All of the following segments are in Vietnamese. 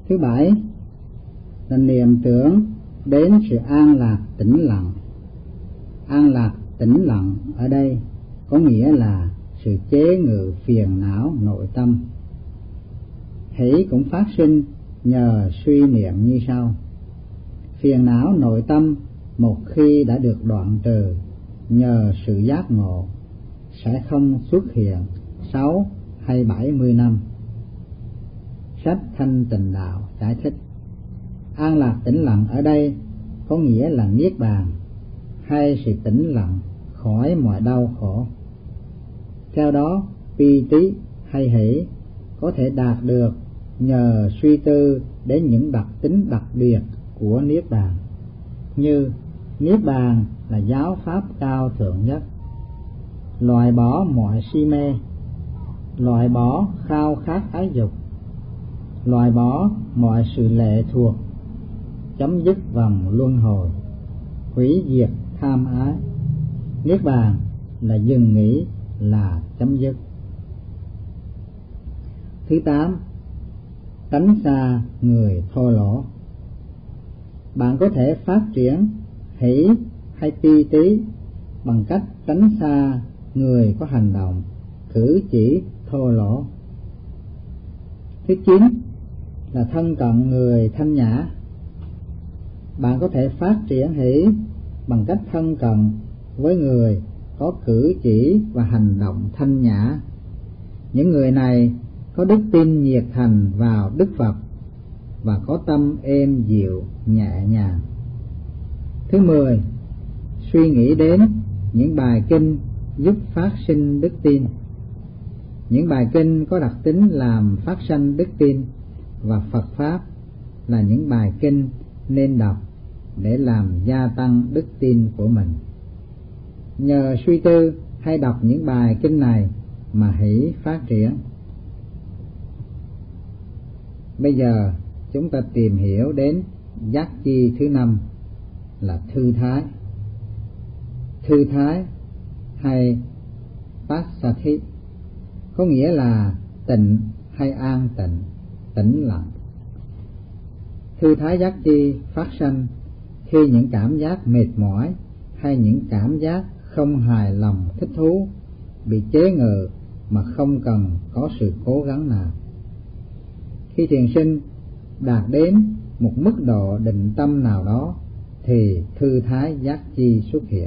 Thứ bảy là niệm tưởng đến sự an lạc tĩnh lặng. An lạc tĩnh lặng ở đây có nghĩa là sự chế ngự phiền não nội tâm. Hỷ cũng phát sinh nhờ suy niệm như sau: phiền não nội tâm một khi đã được đoạn trừ nhờ sự giác ngộ sẽ không xuất hiện 6 hay 70 năm. Sách Thanh Tịnh Đạo giải thích, an lạc tĩnh lặng ở đây có nghĩa là niết bàn hay sự tĩnh lặng khỏi mọi đau khổ. Theo đó, pi tí hay hỷ có thể đạt được nhờ suy tư đến những đặc tính đặc biệt của niết bàn, như niết bàn là giáo pháp cao thượng nhất, loại bỏ mọi si mê, loại bỏ khao khát ái dục, loại bỏ mọi sự lệ thuộc, chấm dứt vòng luân hồi, hủy diệt tham ái. Niết bàn là dừng nghỉ, là chấm dứt. Thứ 8, tránh xa người thô lỗ. Bạn có thể phát triển hỷ hay pi tí bằng cách tránh xa người có hành động, cử chỉ thô lỗ. Thứ 9 là thân cận người thanh nhã. Bạn có thể phát triển hỷ bằng cách thân cận với người có cử chỉ và hành động thanh nhã. Những người này có đức tin nhiệt thành vào Đức Phật và có tâm êm dịu nhẹ nhàng. Thứ 10, suy nghĩ đến những bài kinh giúp phát sinh đức tin. Những bài kinh có đặc tính làm phát sanh đức tin và Phật Pháp là những bài kinh nên đọc để làm gia tăng đức tin của mình. Nhờ suy tư hay đọc những bài kinh này mà hỷ phát triển. Bây giờ chúng ta tìm hiểu đến giác chi thứ 5 là thư thái. Thư thái hay passathi có nghĩa là tịnh hay an tịnh, tĩnh lặng. Thư thái giác chi phát sanh khi những cảm giác mệt mỏi hay những cảm giác không hài lòng thích thú bị chế ngự mà không cần có sự cố gắng nào. Khi thiền sinh đạt đến một mức độ định tâm nào đó thì thư thái giác chi xuất hiện.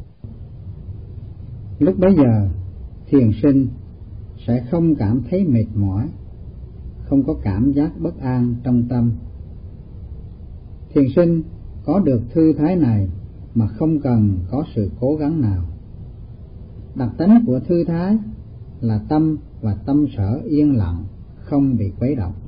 Lúc bấy giờ thiền sinh sẽ không cảm thấy mệt mỏi, không có cảm giác bất an trong tâm. Thiền sinh có được thư thái này mà không cần có sự cố gắng nào. Đặc tính của thư thái là tâm và tâm sở yên lặng, không bị quấy động.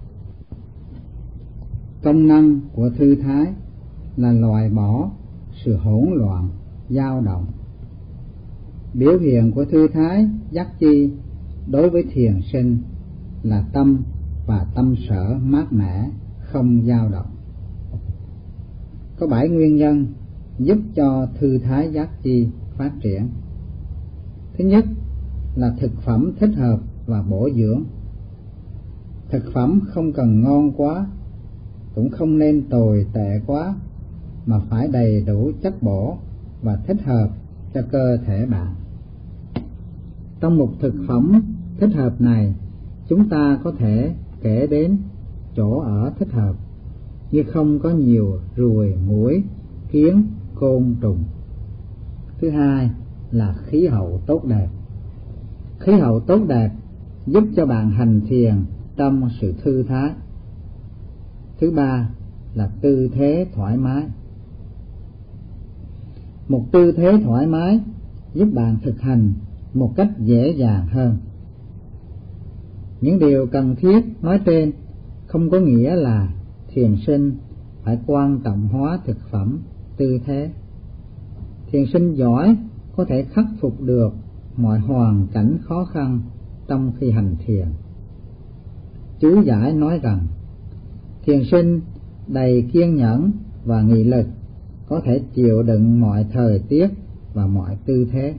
Công năng của thư thái là loại bỏ sự hỗn loạn, dao động. Biểu hiện của thư thái giác chi đối với thiền sinh là tâm và tâm sở mát mẻ, không dao động. Có 7 nguyên nhân giúp cho thư thái giác chi phát triển. Thứ nhất là thực phẩm thích hợp và bổ dưỡng. Thực phẩm không cần ngon quá, cũng không nên tồi tệ quá, mà phải đầy đủ chất bổ và thích hợp cho cơ thể bạn. Trong một thực phẩm thích hợp này, chúng ta có thể kể đến chỗ ở thích hợp, như không có nhiều ruồi, muỗi, kiến, côn trùng. Thứ hai là khí hậu tốt đẹp. Khí hậu tốt đẹp giúp cho bạn hành thiền trong sự thư thái. Thứ ba là tư thế thoải mái. Một tư thế thoải mái giúp bạn thực hành một cách dễ dàng hơn. Những điều cần thiết nói trên không có nghĩa là thiền sinh phải quan trọng hóa thực phẩm, tư thế. Thiền sinh giỏi có thể khắc phục được mọi hoàn cảnh khó khăn trong khi hành thiền. Chú giải nói rằng thiền sinh đầy kiên nhẫn và nghị lực có thể chịu đựng mọi thời tiết và mọi tư thế.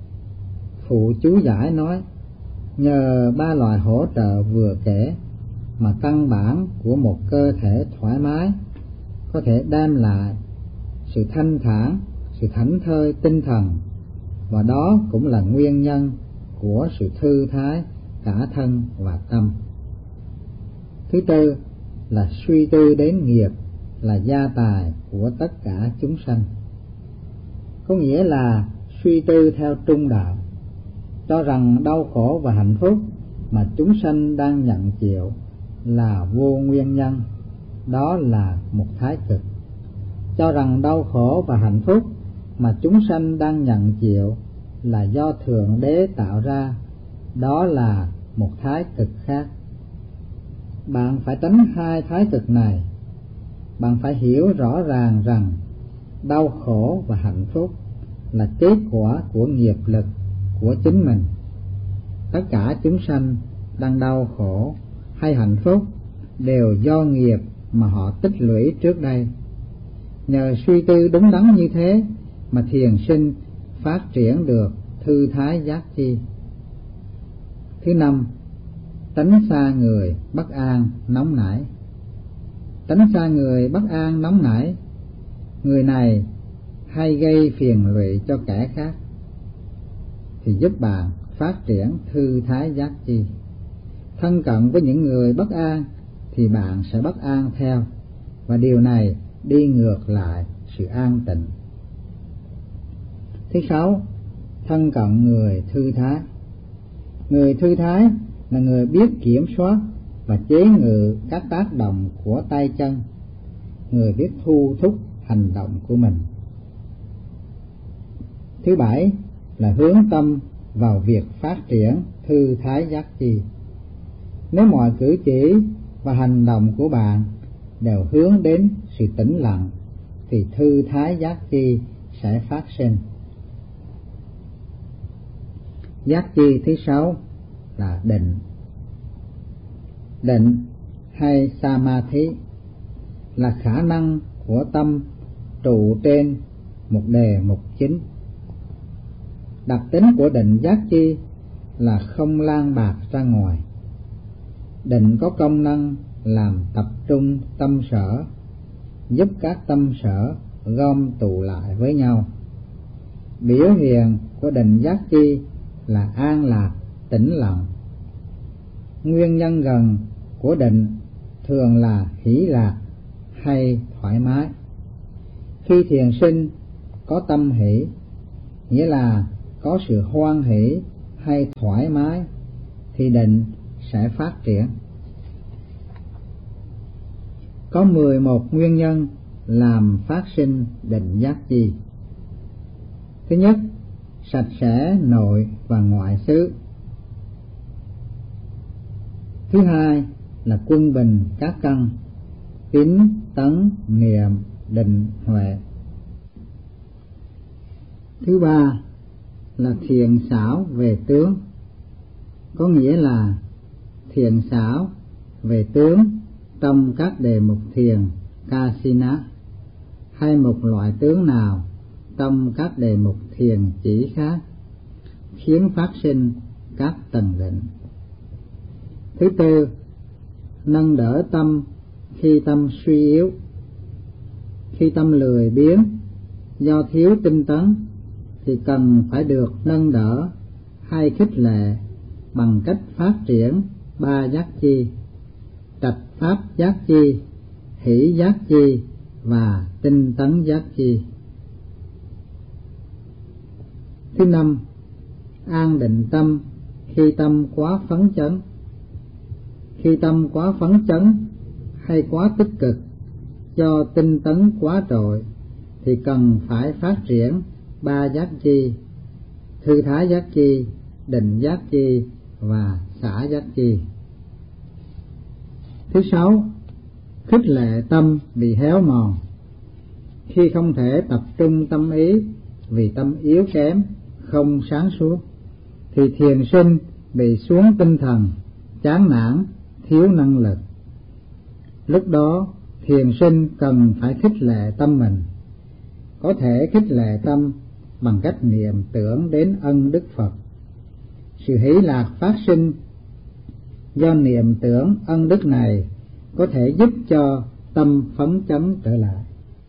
Phụ chú giải nói nhờ 3 loại hỗ trợ vừa kể mà căn bản của một cơ thể thoải mái có thể đem lại sự thanh thản, sự thảnh thơi tinh thần, và đó cũng là nguyên nhân của sự thư thái cả thân và tâm. Thứ tư là suy tư đến nghiệp là gia tài của tất cả chúng sanh, có nghĩa là suy tư theo trung đạo, cho rằng đau khổ và hạnh phúc mà chúng sanh đang nhận chịu là vô nguyên nhân, đó là một thái cực. Cho rằng đau khổ và hạnh phúc mà chúng sanh đang nhận chịu là do Thượng Đế tạo ra, đó là một thái cực khác. Bạn phải tránh hai thái cực này. Bạn phải hiểu rõ ràng rằng đau khổ và hạnh phúc là kết quả của nghiệp lực của chính mình. Tất cả chúng sanh đang đau khổ hay hạnh phúc đều do nghiệp mà họ tích lũy trước đây. Nhờ suy tư đúng đắn như thế mà thiền sinh phát triển được thư thái giác chi. Thứ năm, tránh xa người bất an nóng nảy. Tránh xa người bất an nóng nảy, người này hay gây phiền lụy cho kẻ khác, thì giúp bạn phát triển thư thái giác chi. Thân cận với những người bất an thì bạn sẽ bất an theo, và điều này đi ngược lại sự an tịnh. Thứ sáu, thân cận người thư thái. Người thư thái là người biết kiểm soát và chế ngự các tác động của tay chân, người biết thu thúc hành động của mình. Thứ bảy là hướng tâm vào việc phát triển thư thái giác chi. Nếu mọi cử chỉ và hành động của bạn đều hướng đến sự tĩnh lặng thì thư thái giác chi sẽ phát sinh. Giác chi thứ sáu là định. Định hay samadhi là khả năng của tâm trụ trên một đề mục chính. Đặc tính của định giác chi là không lan bạc ra ngoài. Định có công năng làm tập trung tâm sở, giúp các tâm sở gom tụ lại với nhau. Biểu hiện của định giác chi là an lạc, tĩnh lặng. Nguyên nhân gần của định thường là hỷ lạc hay thoải mái. Khi thiền sinh có tâm hỷ, nghĩa là có sự hoan hỷ hay thoải mái, thì định sẽ phát triển. Có 11 nguyên nhân làm phát sinh định giác chi. Thứ nhất, sạch sẽ nội và ngoại xứ. Thứ hai là quân bình các căn, tín, tấn, niệm, định, huệ. Thứ ba là thiện xảo về tướng, có nghĩa là thiện xảo về tướng trong các đề mục thiền Kasina hay một loại tướng nào trong các đề mục thiền chỉ khác, khiến phát sinh các tầng định. Thứ tư, nâng đỡ tâm khi tâm suy yếu. Khi tâm lười biếng do thiếu tinh tấn thì cần phải được nâng đỡ hay khích lệ bằng cách phát triển ba giác chi: trạch pháp giác chi, hỷ giác chi và tinh tấn giác chi. Thứ năm, an định tâm khi tâm quá phấn chấn. Khi tâm quá phấn chấn hay quá tích cực do tinh tấn quá trội thì cần phải phát triển ba giác chi: thư thái giác chi, định giác chi và xả giác chi. Thứ sáu, khích lệ tâm bị héo mòn. Khi không thể tập trung tâm ý vì tâm yếu kém, không sáng suốt, thì thiền sinh bị xuống tinh thần, chán nản, thiếu năng lực. Lúc đó thiền sinh cần phải khích lệ tâm mình. Có thể khích lệ tâm bằng cách niệm tưởng đến ân đức Phật. Sự hỷ lạc phát sinh do niệm tưởng ân đức này có thể giúp cho tâm phấn chấn trở lại.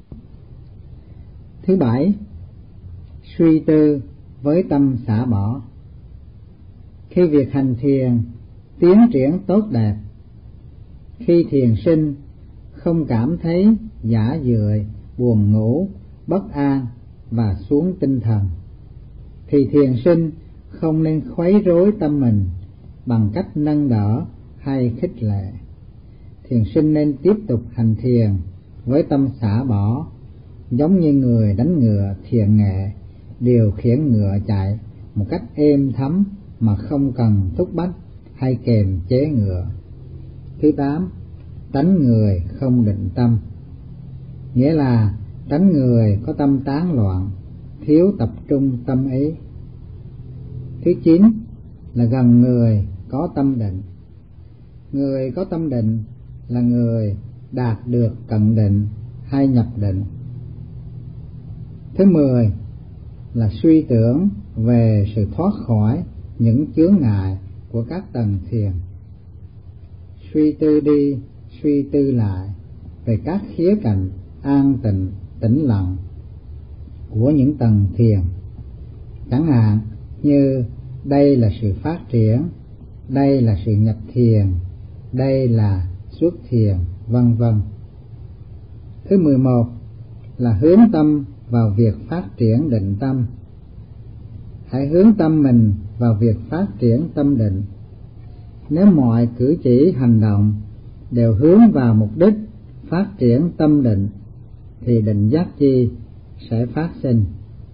Thứ bảy, suy tư với tâm xả bỏ. Khi việc hành thiền tiến triển tốt đẹp, khi thiền sinh không cảm thấy giả dưỡi, buồn ngủ, bất an và xuống tinh thần, thì thiền sinh không nên khuấy rối tâm mình bằng cách nâng đỡ hay khích lệ. Thiền sinh nên tiếp tục hành thiền với tâm xả bỏ, giống như người đánh ngựa thiền nghệ, điều khiển ngựa chạy một cách êm thấm mà không cần thúc bách hay kềm chế ngựa. Thứ tám, tánh người không định tâm, nghĩa là tánh người có tâm tán loạn, thiếu tập trung tâm ý. Thứ chín là gần người có tâm định. Người có tâm định là người đạt được cận định hay nhập định. Thứ 10 là suy tưởng về sự thoát khỏi những chướng ngại của các tầng thiền. Suy tư đi, suy tư lại về các khía cạnh an tịnh, tĩnh lặng của những tầng thiền. Chẳng hạn như đây là sự phát triển, đây là sự nhập thiền, đây là xuất thiền, vân vân. Thứ 11 là hướng tâm vào việc phát triển định tâm. Hãy hướng tâm mình vào việc phát triển tâm định. Nếu mọi cử chỉ hành động đều hướng vào mục đích phát triển tâm định, thì định giác chi sẽ phát sinh.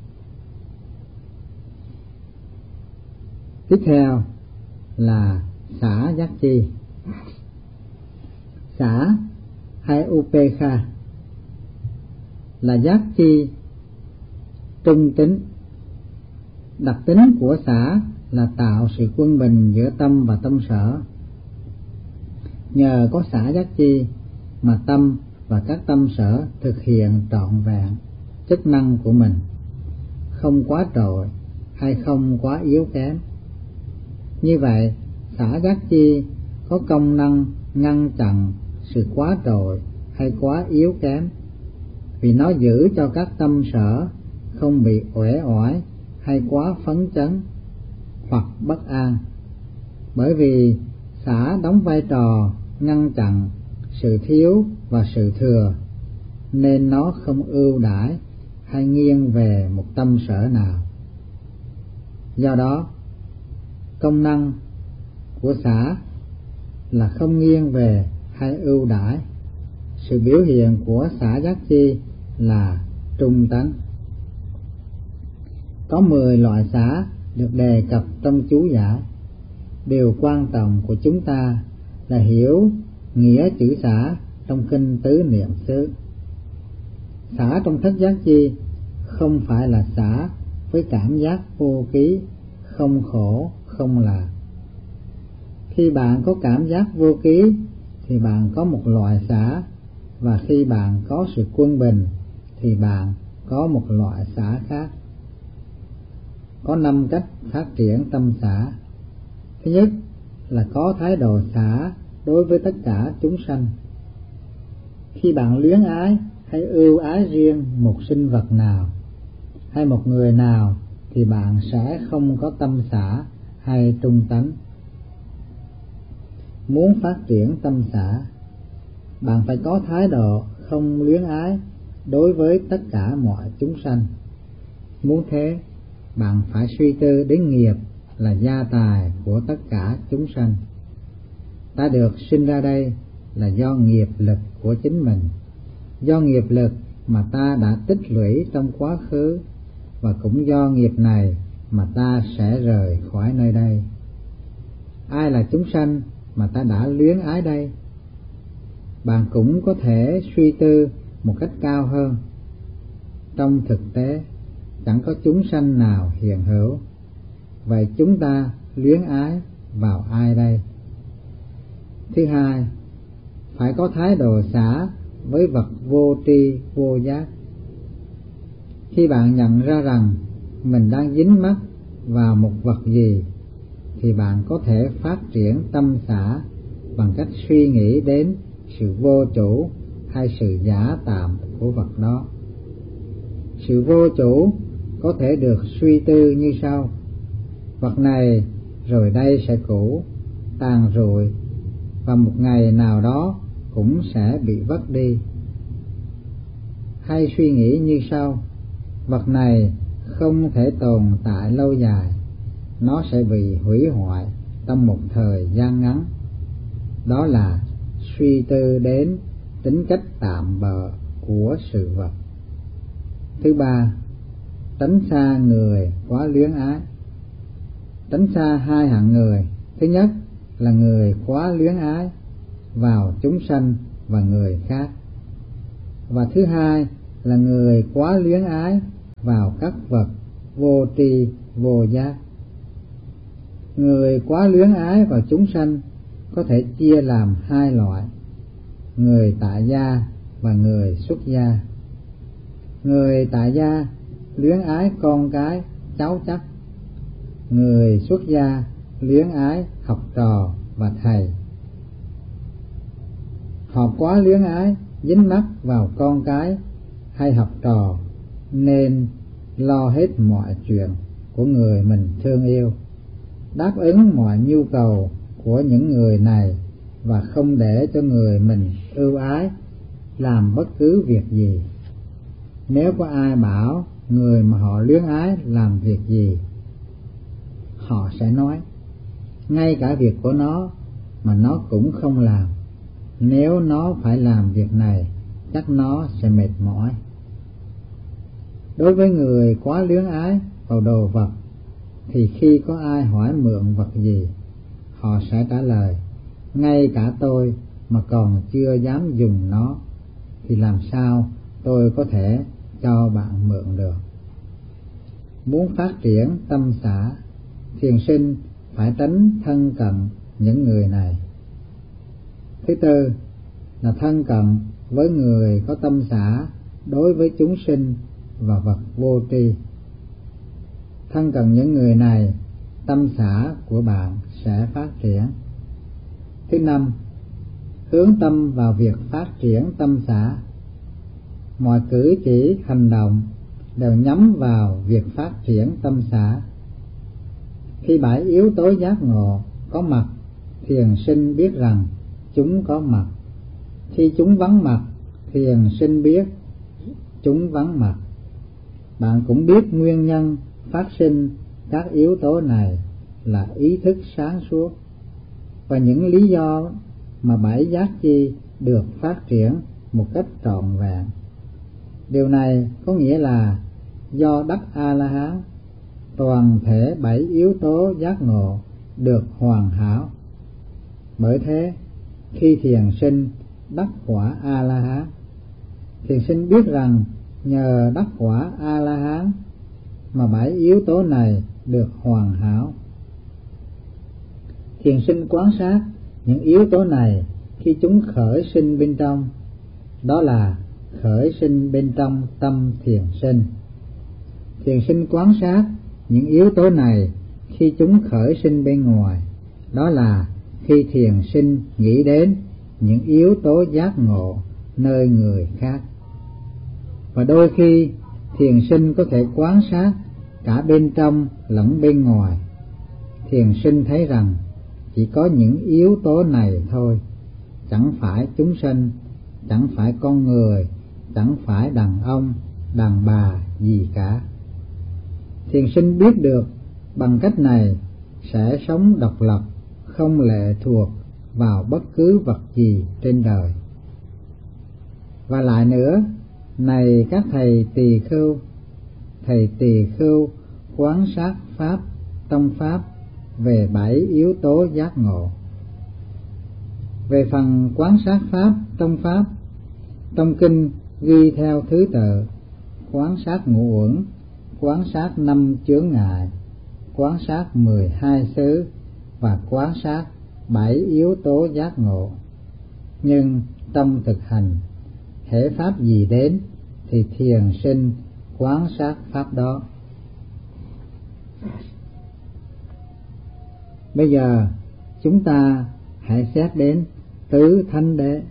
Tiếp theo là xả giác chi. Xả hay upekha là giác chi trung tính. Đặc tính của xả là tạo sự quân bình giữa tâm và tâm sở. Nhờ có xả giác chi mà tâm và các tâm sở thực hiện trọn vẹn chức năng của mình, không quá trội hay không quá yếu kém. Như vậy, xả giác chi có công năng ngăn chặn sự quá trội hay quá yếu kém, vì nó giữ cho các tâm sở không bị uể oải hay quá phấn chấn hoặc bất an. Bởi vì xả đóng vai trò ngăn chặn sự thiếu và sự thừa, nên nó không ưu đãi hay nghiêng về một tâm sở nào. Do đó, công năng của xả là không nghiêng về hay ưu đãi. Sự biểu hiện của xả giác chi là trung tánh. Có 10 loại xả được đề cập trong chú giải. Điều quan trọng của chúng ta là hiểu nghĩa chữ xả trong kinh Tứ Niệm xứ. Xả trong thất giác chi không phải là xả với cảm giác vô ký, không khổ, không lạc. Khi bạn có cảm giác vô ký thì bạn có một loại xả, và khi bạn có sự quân bình thì bạn có một loại xả khác. Có 5 cách phát triển tâm xả. Thứ nhất là có thái độ xả đối với tất cả chúng sanh. Khi bạn luyến ái hay ưu ái riêng một sinh vật nào hay một người nào thì bạn sẽ không có tâm xả hay trung tánh. Muốn phát triển tâm xả, bạn phải có thái độ không luyến ái đối với tất cả mọi chúng sanh. Muốn thế, bạn phải suy tư đến nghiệp là gia tài của tất cả chúng sanh. Ta được sinh ra đây là do nghiệp lực của chính mình, do nghiệp lực mà ta đã tích lũy trong quá khứ, và cũng do nghiệp này mà ta sẽ rời khỏi nơi đây. Ai là chúng sanh mà ta đã luyến ái đây? Bạn cũng có thể suy tư một cách cao hơn. Trong thực tế, chẳng có chúng sanh nào hiện hữu. Vậy chúng ta luyến ái vào ai đây? Thứ hai, phải có thái độ xả với vật vô tri vô giác. Khi bạn nhận ra rằng mình đang dính mắc vào một vật gì, thì bạn có thể phát triển tâm xả bằng cách suy nghĩ đến sự vô chủ hay sự giả tạm của vật đó. Sự vô chủ có thể được suy tư như sau: vật này rồi đây sẽ cũ, tàn rụi và một ngày nào đó cũng sẽ bị vất đi. Hay suy nghĩ như sau: vật này không thể tồn tại lâu dài, nó sẽ bị hủy hoại trong một thời gian ngắn. Đó là suy tư đến tính cách tạm bợ của sự vật. Thứ ba, tránh xa người quá luyến ái. Tránh xa hai hạng người. Thứ nhất là người quá luyến ái vào chúng sanh và người khác, và thứ hai là người quá luyến ái vào các vật vô tri vô giác. Người quá luyến ái vào chúng sanh có thể chia làm hai loại: người tại gia và người xuất gia. Người tại gia luyến ái con cái cháu chắc, người xuất gia luyến ái học trò và thầy. Họ quá luyến ái dính mắc vào con cái hay học trò nên lo hết mọi chuyện của người mình thương yêu, đáp ứng mọi nhu cầu của những người này và không để cho người mình ưu ái làm bất cứ việc gì. Nếu có ai bảo người mà họ luyến ái làm việc gì, họ sẽ nói ngay cả việc của nó mà nó cũng không làm. Nếu nó phải làm việc này, chắc nó sẽ mệt mỏi. Đối với người quá luyến ái vào đồ vật thì khi có ai hỏi mượn vật gì, họ sẽ trả lời: ngay cả tôi mà còn chưa dám dùng nó thì làm sao tôi có thể cho bạn mượn được. Muốn phát triển tâm xả, thiền sinh phải tránh thân cận những người này. Thứ tư là thân cận với người có tâm xả đối với chúng sinh và vật vô tri. Thân cận những người này, tâm xả của bạn sẽ phát triển. Thứ năm, hướng tâm vào việc phát triển tâm xả. Mọi cử chỉ hành động đều nhắm vào việc phát triển tâm xả. Khi 7 yếu tố giác ngộ có mặt, thiền sinh biết rằng chúng có mặt. Khi chúng vắng mặt, thiền sinh biết chúng vắng mặt. Bạn cũng biết nguyên nhân phát sinh các yếu tố này là ý thức sáng suốt và những lý do mà 7 giác chi được phát triển một cách trọn vẹn. Điều này có nghĩa là do đắc A-la-hán, toàn thể 7 yếu tố giác ngộ được hoàn hảo. Bởi thế, khi thiền sinh đắc quả A-la-hán, thiền sinh biết rằng nhờ đắc quả A-la-hán mà 7 yếu tố này được hoàn hảo. Thiền sinh quan sát những yếu tố này khi chúng khởi sinh bên trong, đó là khởi sinh bên trong tâm thiền sinh. Thiền sinh quan sát những yếu tố này khi chúng khởi sinh bên ngoài, đó là khi thiền sinh nghĩ đến những yếu tố giác ngộ nơi người khác. Và đôi khi thiền sinh có thể quan sát cả bên trong lẫn bên ngoài. Thiền sinh thấy rằng chỉ có những yếu tố này thôi, chẳng phải chúng sinh, chẳng phải con người, chẳng phải đàn ông, đàn bà gì cả. Thiền sinh biết được bằng cách này sẽ sống độc lập, không lệ thuộc vào bất cứ vật gì trên đời. Và lại nữa, này các thầy tỳ khưu quán sát pháp tông pháp về 7 yếu tố giác ngộ. Về phần quán sát pháp tông pháp, trong kinh ghi theo thứ tự: quán sát ngũ uẩn, quán sát 5 chướng ngại, quán sát 12 xứ và quán sát 7 yếu tố giác ngộ. Nhưng trong thực hành, hễ pháp gì đến thì thiền sinh quán sát pháp đó. Bây giờ chúng ta hãy xét đến tứ thánh đế.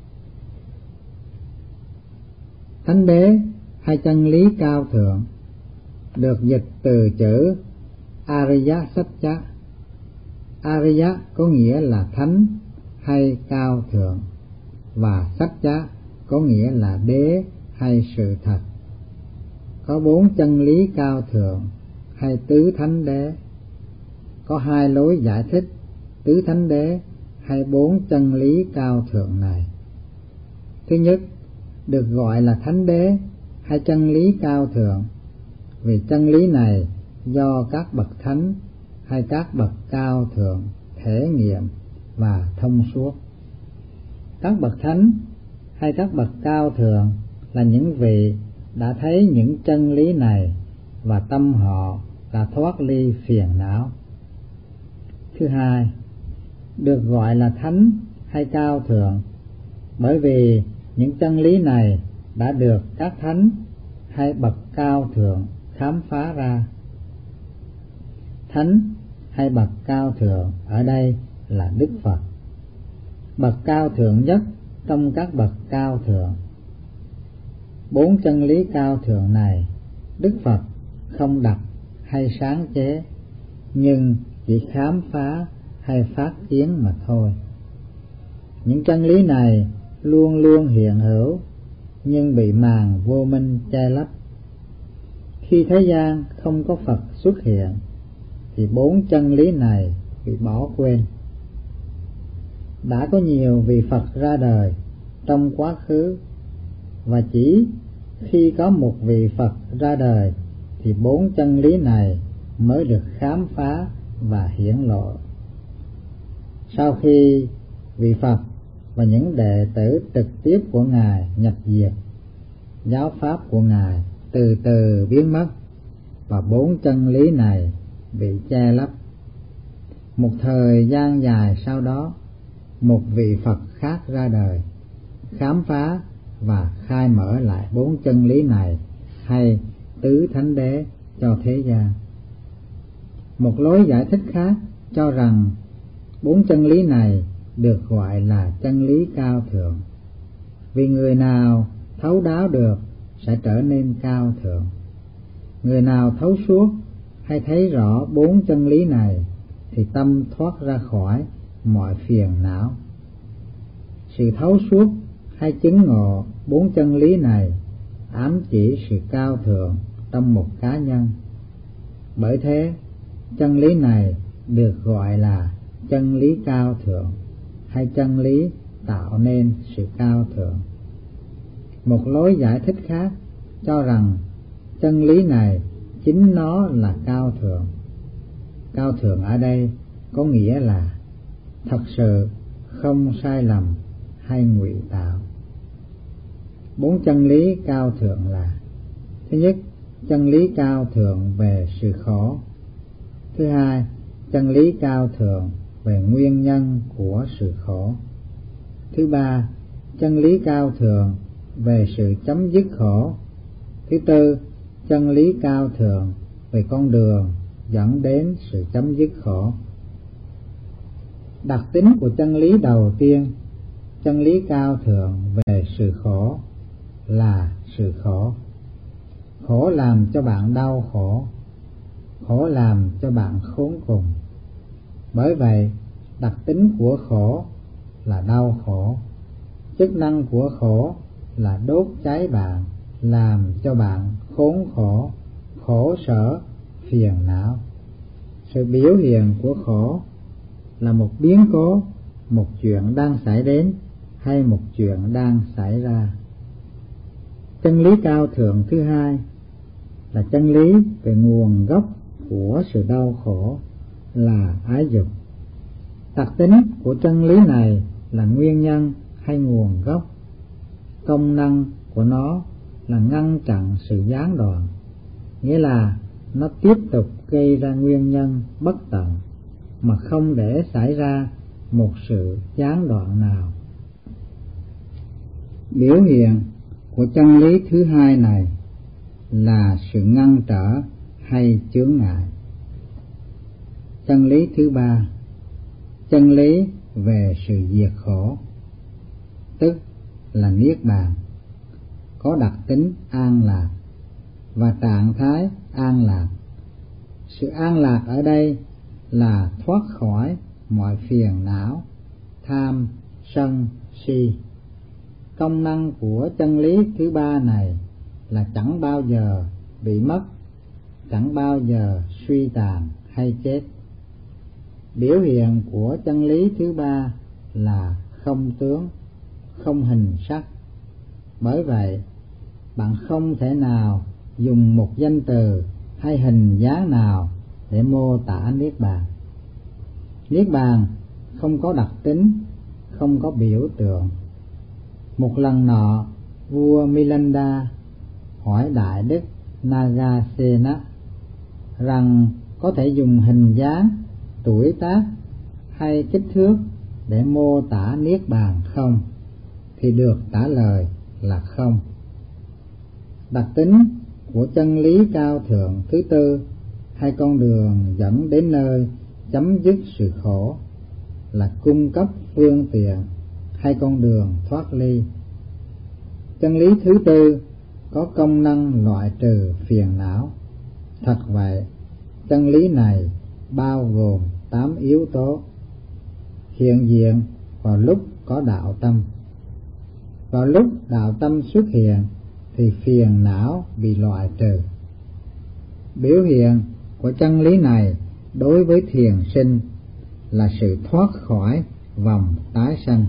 Thánh đế hay chân lý cao thượng được dịch từ chữ Ariya Satcha. Ariya có nghĩa là thánh hay cao thượng, và Satcha có nghĩa là đế hay sự thật. Có 4 chân lý cao thượng hay tứ thánh đế. Có 2 lối giải thích tứ thánh đế hay 4 chân lý cao thượng này. Thứ nhất, được gọi là thánh đế hay chân lý cao thượng vì chân lý này do các bậc thánh hay các bậc cao thượng thể nghiệm và thông suốt. Các bậc thánh hay các bậc cao thượng là những vị đã thấy những chân lý này và tâm họ đã thoát ly phiền não. Thứ hai, được gọi là thánh hay cao thượng bởi vì những chân lý này đã được các thánh hay bậc cao thượng khám phá ra. Thánh hay bậc cao thượng ở đây là Đức Phật, bậc cao thượng nhất trong các bậc cao thượng. 4 chân lý cao thượng này Đức Phật không đặt hay sáng chế, nhưng chỉ khám phá hay phát kiến mà thôi. Những chân lý này luôn luôn hiện hữu nhưng bị màn vô minh che lấp. Khi thế gian không có Phật xuất hiện thì 4 chân lý này bị bỏ quên. Đã có nhiều vị Phật ra đời trong quá khứ, và chỉ khi có một vị Phật ra đời thì 4 chân lý này mới được khám phá và hiển lộ. Sau khi vị Phật và những đệ tử trực tiếp của Ngài nhập diệt, giáo pháp của Ngài từ từ biến mất và 4 chân lý này bị che lấp. Một thời gian dài sau đó, một vị Phật khác ra đời, khám phá và khai mở lại 4 chân lý này hay tứ thánh đế cho thế gian. Một lối giải thích khác cho rằng 4 chân lý này được gọi là chân lý cao thượng, vì người nào thấu đáo được sẽ trở nên cao thượng. Người nào thấu suốt hay thấy rõ 4 chân lý này thì tâm thoát ra khỏi mọi phiền não. Sự thấu suốt hay chứng ngộ 4 chân lý này ám chỉ sự cao thượng trong một cá nhân. Bởi thế, chân lý này được gọi là chân lý cao thượng hay chân lý tạo nên sự cao thượng. Một lối giải thích khác cho rằng chân lý này chính nó là cao thượng. Cao thượng ở đây có nghĩa là thật sự, không sai lầm hay ngụy tạo. 4 chân lý cao thượng là: thứ nhất, chân lý cao thượng về sự khổ. Thứ hai, chân lý cao thượng về nguyên nhân của sự khổ. Thứ ba, chân lý cao thượng về sự chấm dứt khổ. Thứ tư, chân lý cao thượng về con đường dẫn đến sự chấm dứt khổ. Đặc tính của chân lý đầu tiên, chân lý cao thượng về sự khổ, là sự khổ. Khổ làm cho bạn đau khổ, khổ làm cho bạn khốn cùng. Bởi vậy, đặc tính của khổ là đau khổ. Chức năng của khổ là đốt cháy bạn, làm cho bạn khốn khổ, khổ sở, phiền não. Sự biểu hiện của khổ là một biến cố, một chuyện đang xảy đến hay một chuyện đang xảy ra. Chân lý cao thượng thứ hai là chân lý về nguồn gốc của sự đau khổ, là ái dục. Đặc tính của chân lý này là nguyên nhân hay nguồn gốc. Công năng của nó là ngăn chặn sự gián đoạn, nghĩa là nó tiếp tục gây ra nguyên nhân bất tận mà không để xảy ra một sự gián đoạn nào. Biểu hiện của chân lý thứ hai này là sự ngăn trở hay chướng ngại. Chân lý thứ ba, chân lý về sự diệt khổ, tức là niết bàn, có đặc tính an lạc và trạng thái an lạc. Sự an lạc ở đây là thoát khỏi mọi phiền não, tham, sân, si. Công năng của chân lý thứ ba này là chẳng bao giờ bị mất, chẳng bao giờ suy tàn hay chết. Biểu hiện của chân lý thứ ba là không tướng, không hình sắc. Bởi vậy, bạn không thể nào dùng một danh từ hay hình dáng nào để mô tả niết bàn. Niết bàn không có đặc tính, không có biểu tượng. Một lần nọ, vua Milinda hỏi Đại Đức Nagasena rằng có thể dùng hình dáng, tuổi tác hay kích thước để mô tả niết bàn không, thì được trả lời là không. Đặc tính của chân lý cao thượng thứ tư hay con đường dẫn đến nơi chấm dứt sự khổ là cung cấp phương tiện hay con đường thoát ly. Chân lý thứ tư có công năng loại trừ phiền não. Thật vậy, chân lý này bao gồm 8 yếu tố hiện diện vào lúc có đạo tâm. Vào lúc đạo tâm xuất hiện thì phiền não bị loại trừ. Biểu hiện của chân lý này đối với thiền sinh là sự thoát khỏi vòng tái sanh.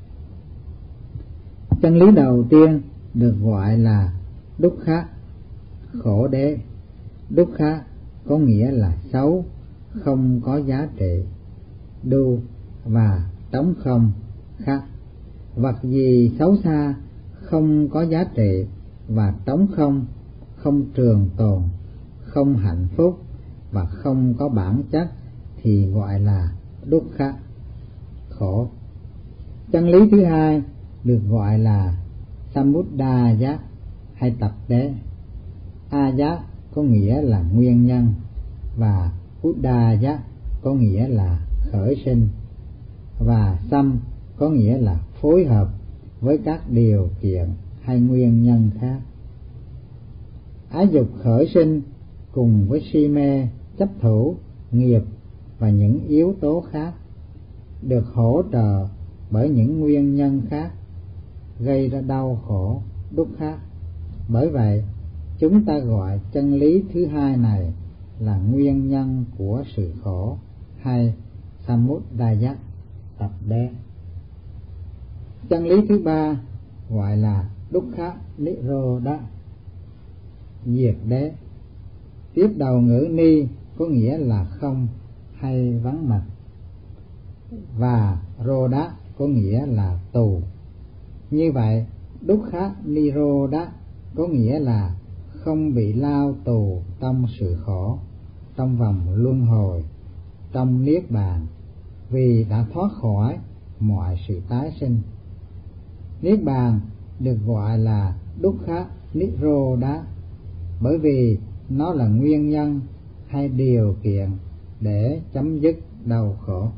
Chân lý đầu tiên được gọi là dukkha, khổ đế. Dukkha có nghĩa là xấu, không có giá trị. Du và trống không khác. Vật gì xấu xa, không có giá trị và trống không, không trường tồn, không hạnh phúc và không có bản chất thì gọi là dukkha, khổ. Chân lý thứ hai được gọi là samudaya hay tập đế. Aya có nghĩa là nguyên nhân và udaya có nghĩa là khởi sinh, và sam có nghĩa là phối hợp với các điều kiện hay nguyên nhân khác. Ái dục khởi sinh cùng với si mê, chấp thủ, nghiệp và những yếu tố khác được hỗ trợ bởi những nguyên nhân khác gây ra đau khổ, dukkha. Bởi vậy, chúng ta gọi chân lý thứ hai này là nguyên nhân của sự khổ hay samudaya, tập đế. Chân lý thứ ba gọi là dukkha nirodha, diệt đế. Tiếp đầu ngữ ni có nghĩa là không hay vắng mặt, và rodha có nghĩa là tù. Như vậy, dukkha nirodha có nghĩa là không bị lao tù trong sự khổ, trong vòng luân hồi, trong niết bàn, vì đã thoát khỏi mọi sự tái sinh. Niết bàn được gọi là dukkha nirodha bởi vì nó là nguyên nhân hay điều kiện để chấm dứt đau khổ.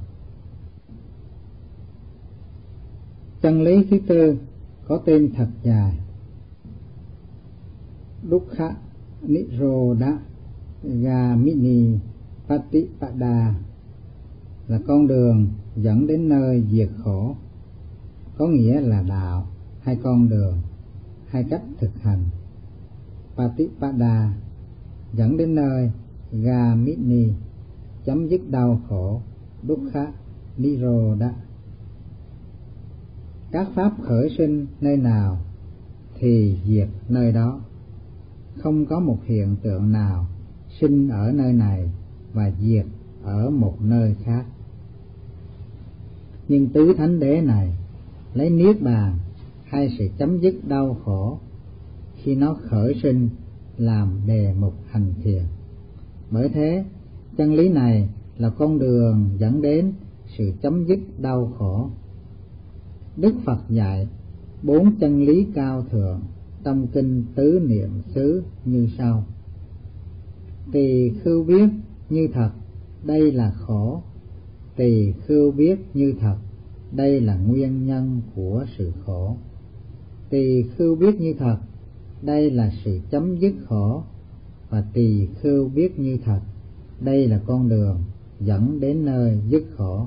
Chân lý thứ tư có tên thật dài: dukkha nirodha gamini patipada, là con đường dẫn đến nơi diệt khổ, có nghĩa là đạo hay con đường hay cách thực hành. Patipada dẫn đến nơi, gamini chấm dứt đau khổ, dukkha nirodha. Các pháp khởi sinh nơi nào thì diệt nơi đó. Không có một hiện tượng nào sinh ở nơi này và diệt ở một nơi khác. Nhưng tứ thánh đế này lấy niết bàn hay sự chấm dứt đau khổ khi nó khởi sinh làm đề mục hành thiền. Bởi thế, chân lý này là con đường dẫn đến sự chấm dứt đau khổ. Đức Phật dạy 4 chân lý cao thượng trong kinh Tứ Niệm xứ như sau: tỳ khưu biết như thật, đây là khổ. Tỳ khưu biết như thật, đây là nguyên nhân của sự khổ. Tỳ khưu biết như thật, đây là sự chấm dứt khổ. Và tỳ khưu biết như thật, đây là con đường dẫn đến nơi dứt khổ.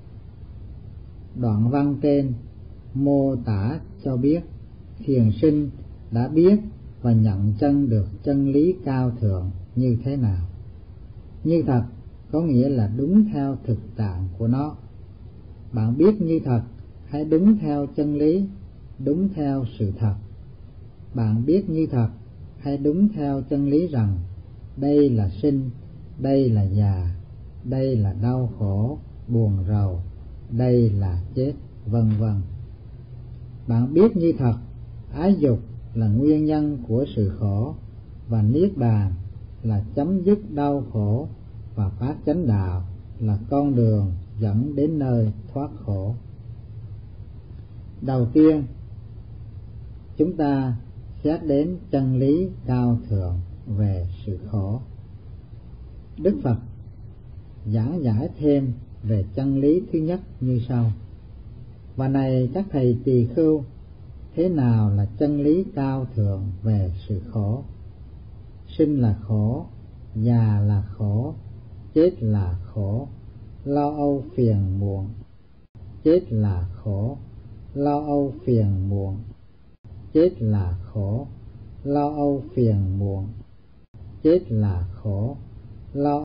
Đoạn văn trên mô tả cho biết thiền sinh đã biết và nhận chân được chân lý cao thượng như thế nào. Như thật có nghĩa là đúng theo thực trạng của nó. Bạn biết như thật, hãy đúng theo chân lý, đúng theo sự thật. Bạn biết như thật, hãy đúng theo chân lý rằng đây là sinh, đây là già, đây là đau khổ, buồn rầu, đây là chết, vân vân. Bạn biết như thật, ái dục là nguyên nhân của sự khổ, và niết bàn là chấm dứt đau khổ, và phát chánh đạo là con đường dẫn đến nơi thoát khổ. Đầu tiên, chúng ta xét đến chân lý cao thượng về sự khổ. Đức Phật giảng giải thêm về chân lý thứ nhất như sau: và này các thầy tỳ khưu, thế nào là chân lý cao thượng về sự khổ? Sinh là khổ, già là khổ, chết là khổ, lo âu phiền muộn. Chết là khổ, lo âu phiền muộn. Chết là khổ, lo âu phiền muộn. Chết là khổ, lo